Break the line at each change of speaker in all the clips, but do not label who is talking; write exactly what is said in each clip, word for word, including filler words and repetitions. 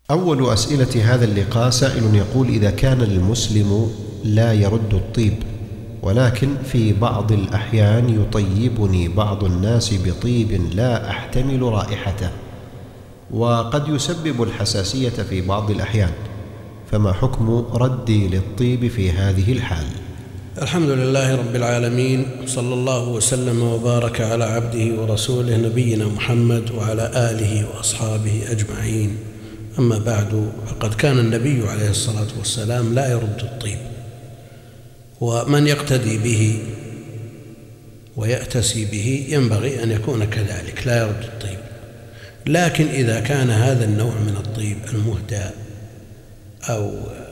أول أسئلة هذا اللقاء سائل يقول: إذا كان المسلم لا يرد الطيب، ولكن في بعض الأحيان يطيبني بعض الناس بطيب لا أحتمل رائحته، وقد يسبب الحساسية في بعض الأحيان، فما حكم ردي للطيب في هذه الحال؟
الحمد لله رب العالمين، صلى الله وسلم وبارك على عبده ورسوله نبينا محمد وعلى آله وأصحابه أجمعين. أما بعد، فقد كان النبي عليه الصلاة والسلام لا يرد الطيب، ومن يقتدي به ويأتسي به ينبغي أن يكون كذلك، لا يرد الطيب. لكن إذا كان هذا النوع من الطيب المهدى أو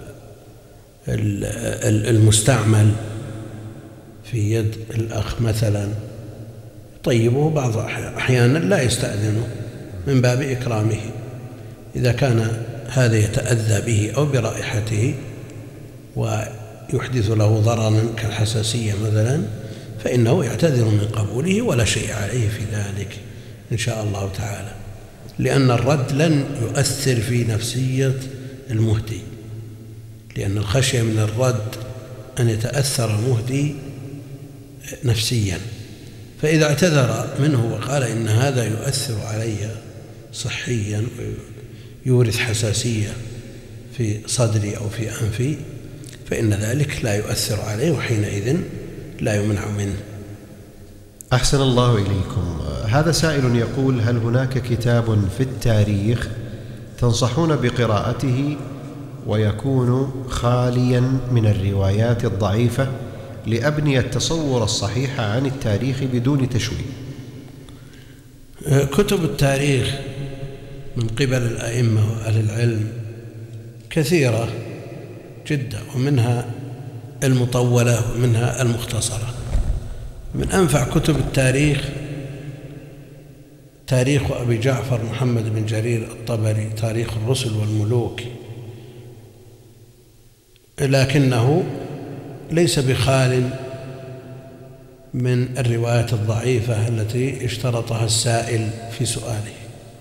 المستعمل في يد الأخ مثلا طيبه بعض أحيانا لا يستأذنه من باب إكرامه، إذا كان هذا يتأذى به أو برائحته ويحدث له ضررا كالحساسية مثلا، فإنه يعتذر من قبوله ولا شيء عليه في ذلك إن شاء الله تعالى، لأن الرد لن يؤثر في نفسية المهدي، لأن الخشية من الرد أن يتأثر المهدي نفسيا. فإذا اعتذر منه وقال إن هذا يؤثر علي صحيا ويورث حساسية في صدري أو في أنفي، فإن ذلك لا يؤثر عليه، وحينئذ لا يمنع منه.
أحسن الله إليكم. هذا سائل يقول: هل هناك كتاب في التاريخ تنصحون بقراءته ويكون خاليا من الروايات الضعيفة لأبني التصور الصحيح عن التاريخ بدون تشويه؟
كتب التاريخ من قبل الأئمة وأهل العلم كثيرة جدا، ومنها المطولة ومنها المختصرة. من أنفع كتب التاريخ تاريخ أبي جعفر محمد بن جرير الطبري، تاريخ الرسل والملوك، لكنه ليس بخال من الروايات الضعيفة التي اشترطها السائل في سؤاله،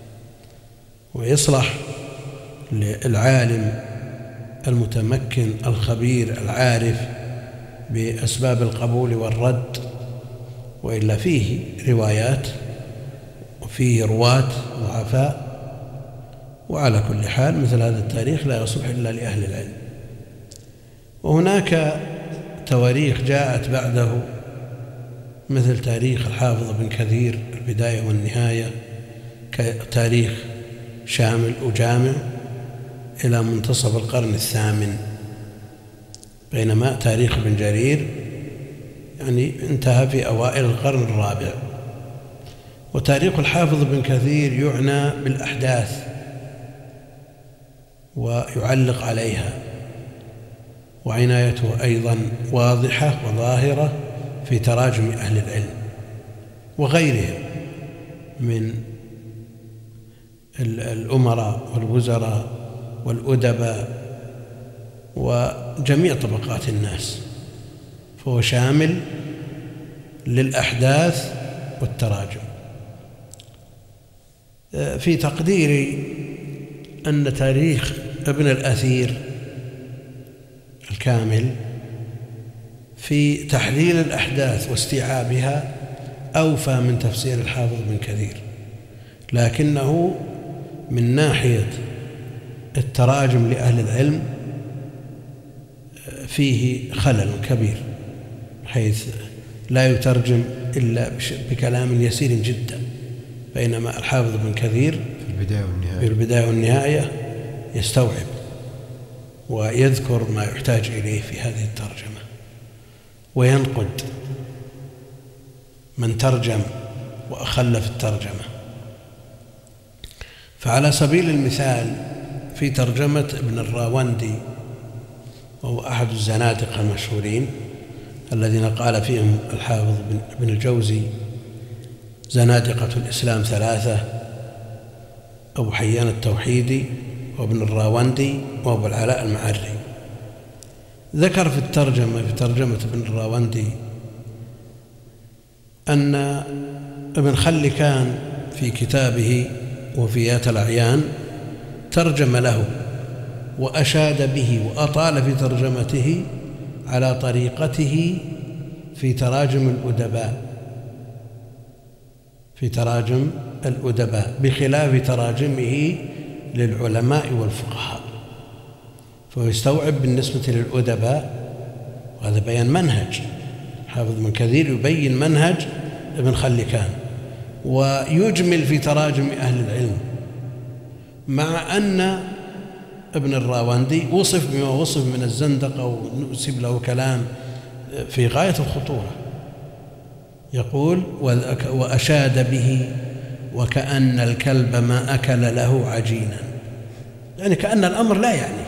ويصلح للعالم المتمكن الخبير العارف بأسباب القبول والرد، وإلا فيه روايات وفيه رواة ضعفاء. وعلى كل حال مثل هذا التاريخ لا يصلح إلا لأهل العلم. وهناك تواريخ جاءت بعده مثل تاريخ الحافظ بن كثير البداية والنهاية، تاريخ شامل وجامع إلى منتصف القرن الثامن، بينما تاريخ ابن جرير يعني انتهى في أوائل القرن الرابع. وتاريخ الحافظ بن كثير يعنى بالأحداث ويعلق عليها، وعنايته أيضا واضحة وظاهرة في تراجم أهل العلم وغيرهم من الأمراء والوزراء والأدباء وجميع طبقات الناس، فهو شامل للأحداث والتراجم. في تقديري أن تاريخ ابن الأثير الكامل في تحليل الأحداث واستيعابها أوفى من تفسير الحافظ بن كثير، لكنه من ناحية التراجم لأهل العلم فيه خلل كبير، حيث لا يترجم إلا بكلام يسير جدا، بينما الحافظ بن كثير
في البداية والنهاية,
في البداية والنهاية يستوعب ويذكر ما يحتاج إليه في هذه الترجمة، وينقد من ترجم وأخل في الترجمة. فعلى سبيل المثال في ترجمة ابن الراوندي، وهو أحد الزنادقة المشهورين الذين قال فيهم الحافظ ابن الجوزي: زنادقة الإسلام ثلاثة: أبو حيان التوحيدي، وابن الراوندي، وابو العلاء المعري. ذكر في الترجمة في ترجمة ابن الراوندي أن ابن خلكان في كتابه وفيات الأعيان ترجم له وأشاد به وأطال في ترجمته على طريقته في تراجم الأدباء في تراجم الأدباء بخلاف تراجمه للعلماء والفقهاء، فيستوعب بالنسبة للأدباء، وهذا بيان منهج. حافظ ابن كثير يبين منهج ابن خلكان ويجمل في تراجم أهل العلم، مع أن ابن الراوندي وصف بما وصف من الزندقة ونسب له كلام في غاية الخطورة. يقول وأشاد به وكأن الكلب ما أكل له عجينا، يعني كأن الأمر لا يعني.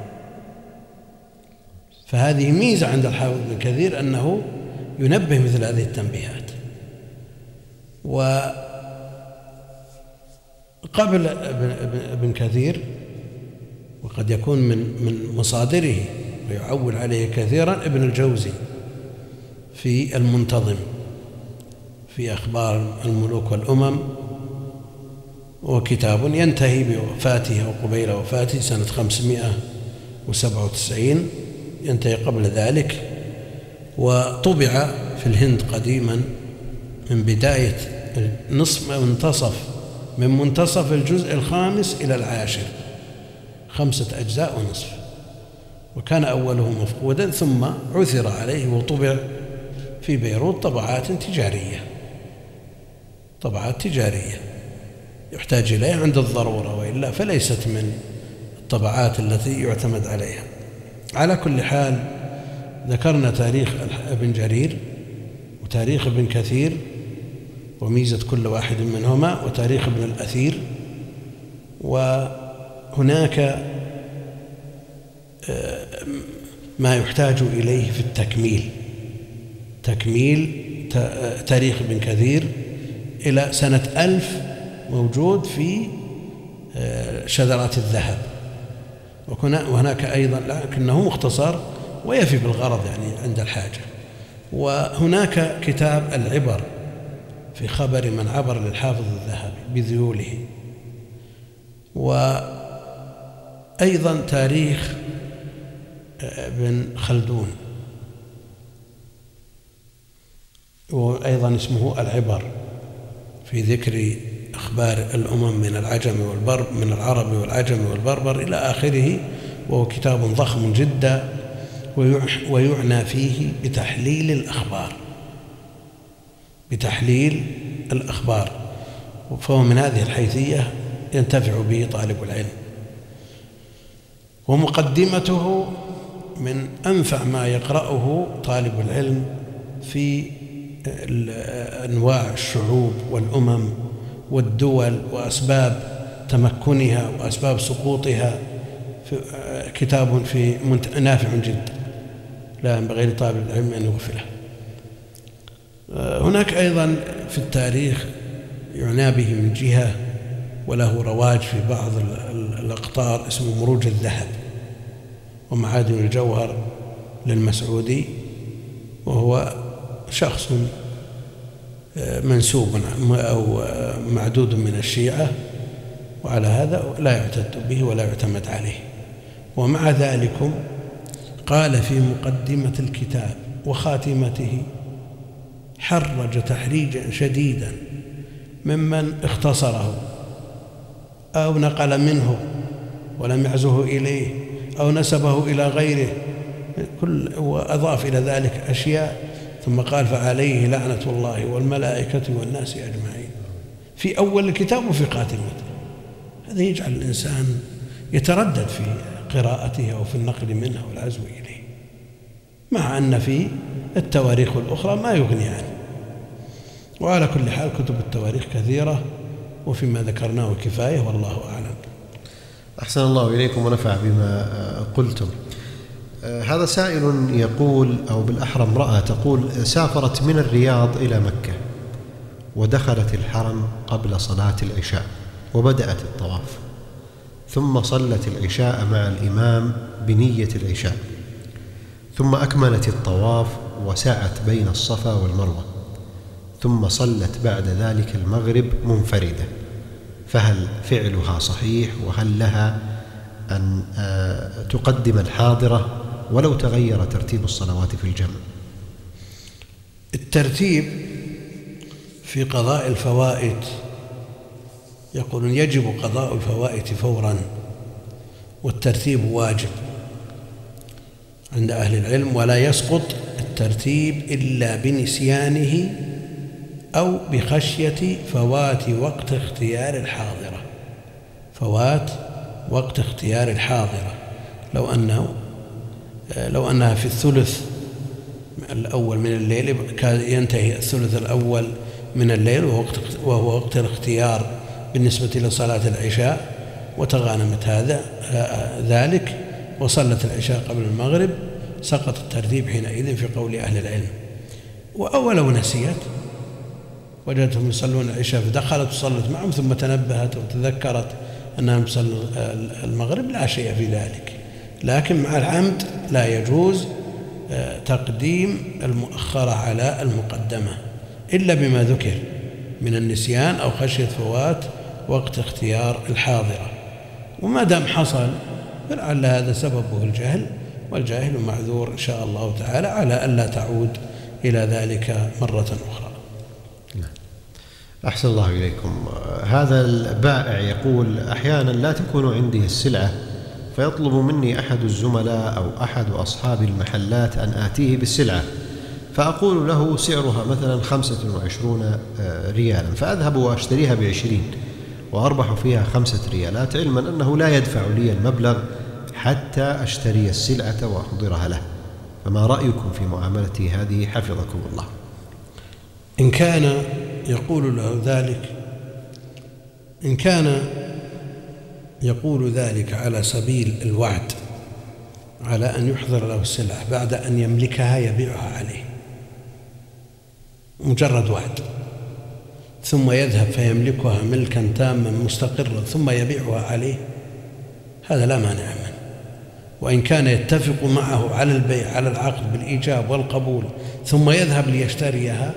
فهذه ميزة عند الحافظ ابن كثير أنه ينبه مثل هذه التنبيهات. وقبل ابن كثير، وقد يكون من من مصادره ويعول عليه كثيرا، ابن الجوزي في المنتظم في أخبار الملوك والأمم، وكتاب ينتهي بوفاته أو قبيل وفاته سنة خمسمائة وسبعة وتسعين، ينتهي قبل ذلك، وطبع في الهند قديما من بداية نصف منتصف من منتصف الجزء الخامس إلى العاشر، خمسة أجزاء ونصف، وكان أوله مفقودا ثم عثر عليه وطبع في بيروت طبعات تجارية طبعات تجارية يحتاج إليها عند الضرورة، وإلا فليست من الطبعات التي يعتمد عليها. على كل حال، ذكرنا تاريخ ابن جرير وتاريخ ابن كثير وميزة كل واحد منهما، وتاريخ ابن الأثير. وهناك ما يحتاج إليه في التكميل، تكميل تاريخ ابن كثير إلى سنة ألف موجود في شذرات الذهب، وهناك أيضا لكنه مختصر ويفي بالغرض يعني عند الحاجة. وهناك كتاب العبر في خبر من عبر للحافظ الذهبي بذيوله، وأيضا تاريخ ابن خلدون وأيضا اسمه العبر في ذكر أخبار الأمم من العجم والبربر من العرب والعجم والبربر إلى آخره، وهو كتاب ضخم جدا ويعنى فيه بتحليل الأخبار بتحليل الأخبار فهو من هذه الحيثية ينتفع به طالب العلم. ومقدمته من أنفع ما يقرأه طالب العلم في أنواع الشعوب والأمم والدول وأسباب تمكنها وأسباب سقوطها، كتاب في نافع جدا لا ينبغي لطالب العلم أن يغفله. هناك أيضا في التاريخ يعنى به من جهة وله رواج في بعض الأقطار اسمه مروج الذهب ومعادن الجوهر للمسعودي، وهو شخص منسوب أو معدود من الشيعة، وعلى هذا لا يعتد به ولا يعتمد عليه. ومع ذلك قال في مقدمة الكتاب وخاتمته حرج تحريجا شديدا ممن اختصره أو نقل منه ولم يعزه إليه أو نسبه إلى غيره، كل وأضاف إلى ذلك أشياء، ثم قال فعليه لعنة الله والملائكة والناس أجمعين في أول الكتاب وفي خاتمته. هذا يجعل الإنسان يتردد في قراءته أو في النقل منه والعزو إليه، مع أن في التواريخ الأخرى ما يغني عنه. وعلى كل حال كتب التواريخ كثيرة، وفيما ذكرناه كفاية، والله أعلم.
أحسن الله إليكم ونفع بما قلتم. هذا سائل يقول، أو بالأحرى امرأة تقول: سافرت من الرياض إلى مكة ودخلت الحرم قبل صلاة العشاء وبدأت الطواف، ثم صلت العشاء مع الإمام بنية العشاء، ثم أكملت الطواف وسعت بين الصفا والمروة، ثم صلت بعد ذلك المغرب منفردة، فهل فعلها صحيح؟ وهل لها أن تقدم الحاضرة ولو تغير ترتيب الصلوات في الجمع؟
الترتيب في قضاء الفوائد يقولون يجب قضاء الفوائد فورا، والترتيب واجب عند أهل العلم، ولا يسقط الترتيب إلا بنسيانه أو بخشية فوات وقت اختيار الحاضرة. فوات وقت اختيار الحاضرة، لو أنه لو أنها في الثلث الأول من الليل ينتهي الثلث الأول من الليل وهو وقت الاختيار بالنسبة لصلاة العشاء، وتغانمت هذا ذلك وصلت العشاء قبل المغرب، سقط الترتيب حينئذ في قول أهل العلم. ولو نسيت وجدتهم يصلون العشاء فدخلت وصلت معهم ثم تنبهت وتذكرت أنها تصلي المغرب لا شيء في ذلك، لكن مع العمد لا يجوز تقديم المؤخرة على المقدمة إلا بما ذكر من النسيان أو خشية فوات وقت اختيار الحاضرة. وما دام حصل فلعل هذا سببه الجهل، والجاهل معذور إن شاء الله تعالى على ألا تعود إلى ذلك مرة أخرى.
أحسن الله إليكم. هذا البائع يقول أحيانا لا تكون عندي السلعة فيطلب مني أحد الزملاء أو أحد أصحاب المحلات أن آتيه بالسلعة، فأقول له سعرها مثلا خمسة وعشرون ريالا، فأذهب وأشتريها بعشرين وأربح فيها خمسة ريالات، علما أنه لا يدفع لي المبلغ حتى أشتري السلعة وأحضرها له، فما رأيكم في معاملتي هذه حفظكم الله؟
إن كان يقول له ذلك إن كان يقول ذلك على سبيل الوعد على أن يحضر له السلعة بعد أن يملكها يبيعها عليه، مجرد وعد، ثم يذهب فيملكها ملكا تاما مستقرا ثم يبيعها عليه، هذا لا مانع منه. وإن كان يتفق معه على البيع على العقد بالإيجاب والقبول ثم يذهب ليشتريها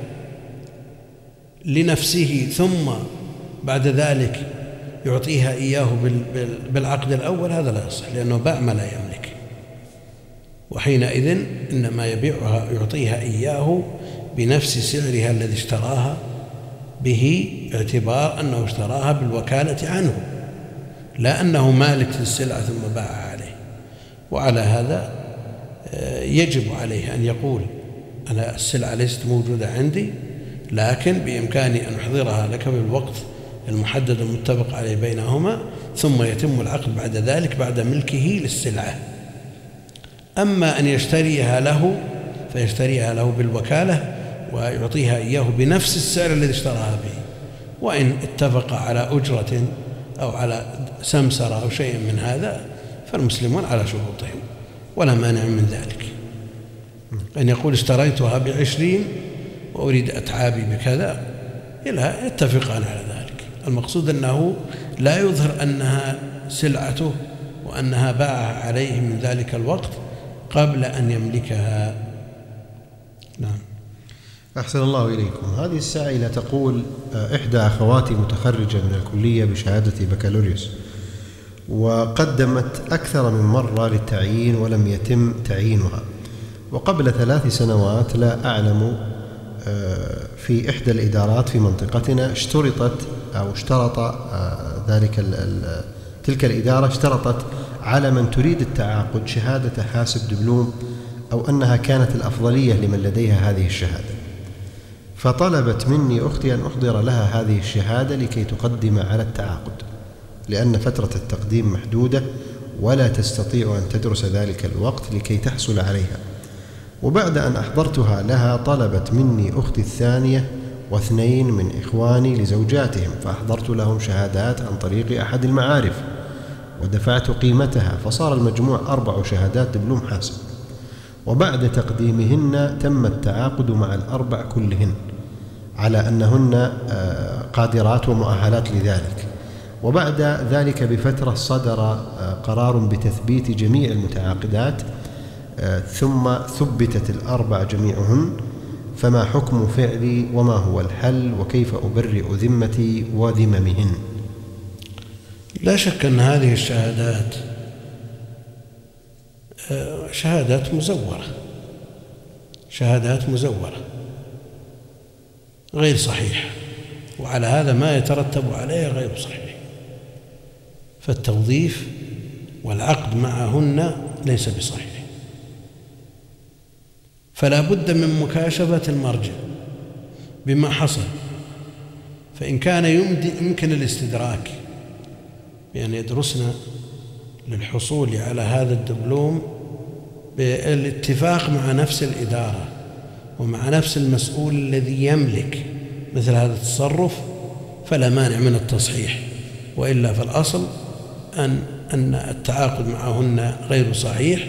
لنفسه ثم بعد ذلك يعطيها إياه بالعقد الأول، هذا لا يصح، لأنه باع ما لا يملك، وحينئذ إنما يبيعها يعطيها إياه بنفس سعرها الذي اشتراها به، باعتبار أنه اشتراها بالوكالة عنه، لا أنه مالك للسلعة ثم باعها عليه. وعلى هذا يجب عليه أن يقول أنا السلعة ليست موجودة عندي، لكن بإمكاني أن أحضرها لك بالوقت المحدد المتفق عليه بينهما، ثم يتم العقد بعد ذلك بعد ملكه للسلعة. أما أن يشتريها له فيشتريها له بالوكالة ويعطيها إياه بنفس السعر الذي اشتراها به، وإن اتفق على أجرة أو على سمسرة أو شيء من هذا فالمسلمون على شروطهم ولا مانع من ذلك. أن يقول اشتريتها بعشرين وأريد أتعابي بكذا، إلى يتفقان على ذلك. المقصود أنه لا يظهر أنها سلعته وأنها باعها عليه من ذلك الوقت قبل أن يملكها. نعم.
أحسن الله إليكم. هذه السائلة تقول إحدى أخواتي متخرجة من الكلية بشهادة بكالوريوس، وقدمت أكثر من مرة للتعيين ولم يتم تعيينها، وقبل ثلاث سنوات لا أعلم في إحدى الإدارات في منطقتنا اشترطت أو اشترط ذلك تلك الإدارة اشترطت على من تريد التعاقد شهادة حاسب دبلوم، أو أنها كانت الأفضلية لمن لديها هذه الشهادة، فطلبت مني أختي أن أحضر لها هذه الشهادة لكي تقدم على التعاقد، لأن فترة التقديم محدودة ولا تستطيع أن تدرس ذلك الوقت لكي تحصل عليها. وبعد أن أحضرتها لها طلبت مني أختي الثانية واثنين من إخواني لزوجاتهم، فأحضرت لهم شهادات عن طريق أحد المعارف ودفعت قيمتها، فصار المجموع أربع شهادات دبلوم حاسب، وبعد تقديمهن تم التعاقد مع الأربع كلهن على أنهن قادرات ومؤهلات لذلك. وبعد ذلك بفترة صدر قرار بتثبيت جميع المتعاقدات، ثم ثبتت الأربع جميعهن، فما حكم فعلي وما هو الحل وكيف أبرئ ذمتي وذممهن؟
لا شك أن هذه الشهادات شهادات مزورة شهادات مزورة غير صحيحة، وعلى هذا ما يترتب عليها غير صحيح، فالتوظيف والعقد معهن ليس بصحيح، فلا بد من مكاشفة المرجع بما حصل. فإن كان يمكن الاستدراك بأن يدرسنا للحصول على هذا الدبلوم بالاتفاق مع نفس الإدارة ومع نفس المسؤول الذي يملك مثل هذا التصرف، فلا مانع من التصحيح، وإلا فالأصل أن أن التعاقد معهن غير صحيح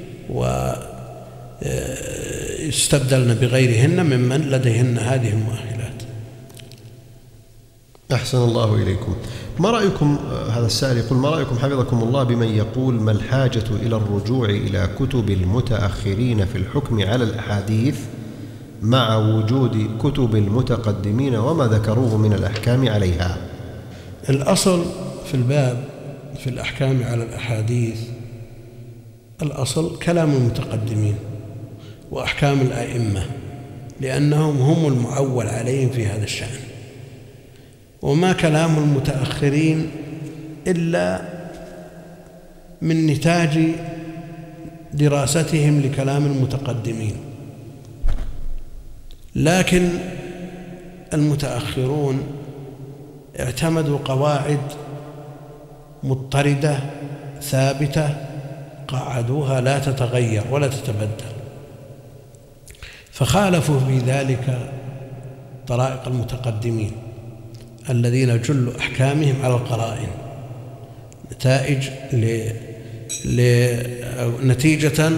ويستبدلن بغيرهن ممن لديهن هذه المؤهلات.
أحسن الله إليكم. ما رأيكم، هذا السائل يقول: ما رأيكم حفظكم الله بمن يقول ما الحاجة إلى الرجوع إلى كتب المتأخرين في الحكم على الأحاديث مع وجود كتب المتقدمين وما ذكروه من الأحكام عليها؟
الأصل في الباب في الأحكام على الأحاديث، الأصل كلام المتقدمين وأحكام الأئمة، لأنهم هم المعول عليهم في هذا الشأن، وما كلام المتأخرين إلا من نتاج دراستهم لكلام المتقدمين. لكن المتأخرون اعتمدوا قواعد مضطردة ثابتة قعدوها لا تتغير ولا تتبدل، فخالفوا في ذلك طرائق المتقدمين الذين جل أحكامهم على القرائن نتائج ل... ل... نتيجة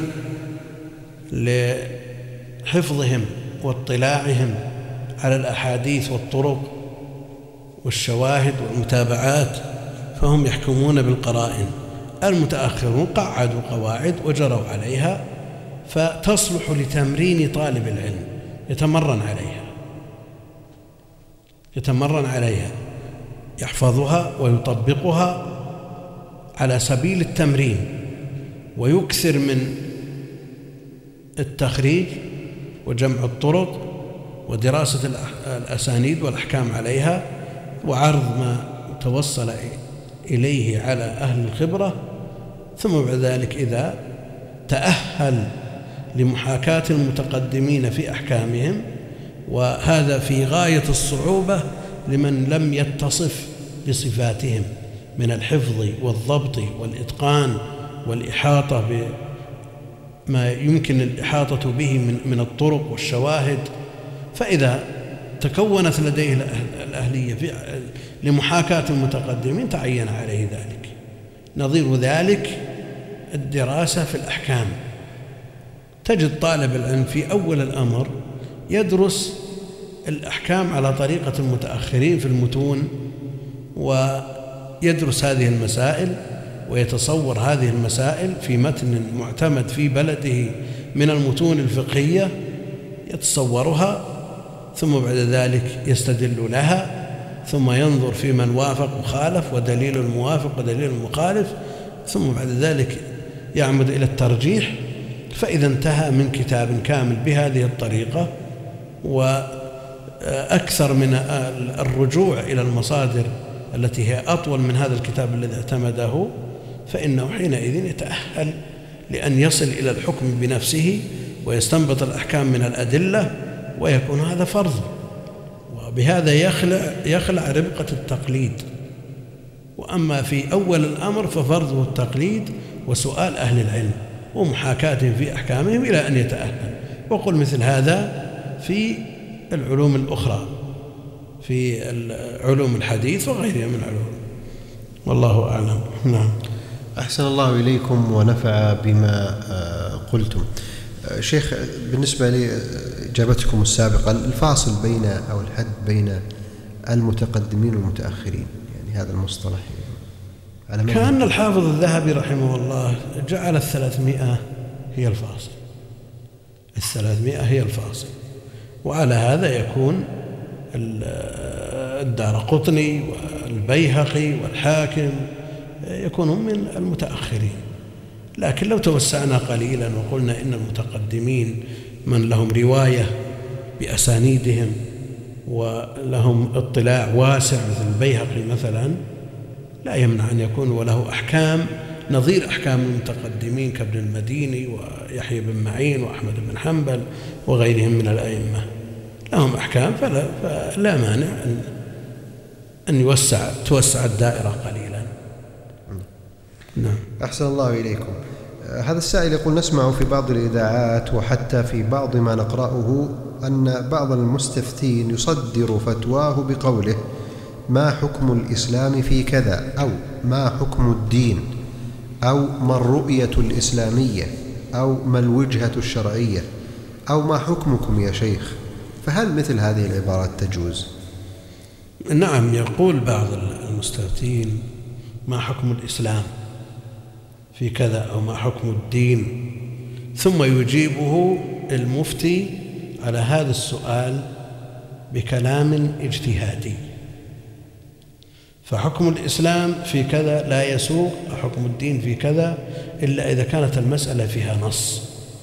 لحفظهم واطلاعهم على الأحاديث والطرق والشواهد والمتابعات، فهم يحكمون بالقرائن. المتأخرون قعدوا قواعد وجروا عليها، فتصلح لتمرين طالب العلم يتمرن عليها يتمرن عليها يحفظها ويطبقها على سبيل التمرين، ويكثر من التخريج وجمع الطرق ودراسة الأسانيد والأحكام عليها وعرض ما توصل إليه على أهل الخبرة، ثم بعد ذلك إذا تأهل لمحاكاة المتقدمين في أحكامهم، وهذا في غاية الصعوبة لمن لم يتصف بصفاتهم من الحفظ والضبط والإتقان والإحاطة بما يمكن الإحاطة به من من الطرق والشواهد. فإذا تكونت لديه الأهلية في لمحاكاة المتقدمين تعين عليه ذلك. نظير ذلك الدراسة في الأحكام، تجد طالب العلم في أول الأمر يدرس الأحكام على طريقة المتأخرين في المتون، ويدرس هذه المسائل ويتصور هذه المسائل في متن معتمد في بلده من المتون الفقهية، يتصورها ثم بعد ذلك يستدل لها، ثم ينظر في من وافق وخالف ودليل الموافق ودليل المخالف، ثم بعد ذلك يعمد إلى الترجيح. فإذا انتهى من كتاب كامل بهذه الطريقة وأكثر من الرجوع إلى المصادر التي هي أطول من هذا الكتاب الذي اعتمده، فإنه حينئذ يتأهل لأن يصل إلى الحكم بنفسه ويستنبط الأحكام من الأدلة، ويكون هذا فرض، وبهذا يخلع, يخلع ربقة التقليد. وأما في أول الأمر ففرضه التقليد وسؤال أهل العلم ومحاكاتهم في أحكامهم إلى أن يتأهل. وقل مثل هذا في العلوم الأخرى، في علوم الحديث وغيرها من العلوم، والله أعلم. نعم.
أحسن الله إليكم ونفع بما قلتم. شيخ، بالنسبة لإجابتكم السابقة، الفاصل بين أو الحد بين المتقدمين والمتأخرين، يعني هذا المصطلح على
كأن الحافظ الذهبي رحمه الله جعل الثلاثمائة هي الفاصل، الثلاثمائة هي الفاصل، وعلى هذا يكون الدارقطني والبيهقي والحاكم يكونون من المتأخرين. لكن لو توسعنا قليلا وقلنا إن المتقدمين من لهم رواية بأسانيدهم ولهم اطلاع واسع مثل البيهقي مثلا، لا يمنع أن يكون وله أحكام نظير أحكام المتقدمين كابن المديني ويحيى بن معين وأحمد بن حنبل وغيرهم من الأئمة، لهم أحكام، فلا, فلا مانع أن, أن يوسع توسع الدائرة قليلا.
نعم. أحسن الله إليكم. هذا السائل يقول: نسمع في بعض الإذاعات وحتى في بعض ما نقرأه أن بعض المستفتين يصدر فتواه بقوله: ما حكم الإسلام في كذا، أو ما حكم الدين، أو ما الرؤية الإسلامية، أو ما الوجهة الشرعية، أو ما حكمكم يا شيخ؟ فهل مثل هذه العبارات تجوز؟
نعم، يقول بعض المستفتين: ما حكم الإسلام في كذا، أو ما حكم الدين، ثم يجيبه المفتي على هذا السؤال بكلام اجتهادي. فحكم الإسلام في كذا لا يسوق حكم الدين في كذا إلا إذا كانت المسألة فيها نص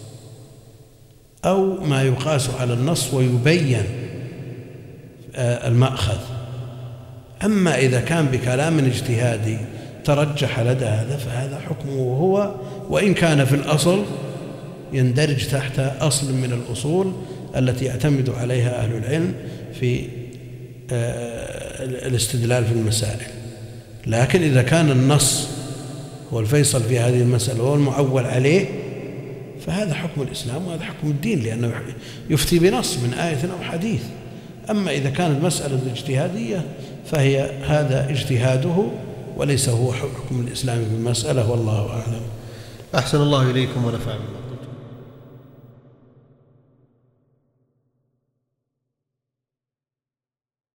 أو ما يقاس على النص ويبين المأخذ. أما إذا كان بكلام اجتهادي ترجح لدى هذا فهذا حكمه هو، وإن كان في الأصل يندرج تحت أصل من الأصول التي يعتمد عليها أهل العلم في الاستدلال في المسائل. لكن إذا كان النص هو الفيصل في هذه المسألة وهو المعول عليه فهذا حكم الإسلام وهذا حكم الدين، لأنه يفتي بنص من آية أو حديث. أما إذا كانت مسألة اجتهادية فهي هذا اجتهاده وليس هو حكم الإسلام في المسألة، والله أعلم.
أحسن الله إليكم ونفع بالله.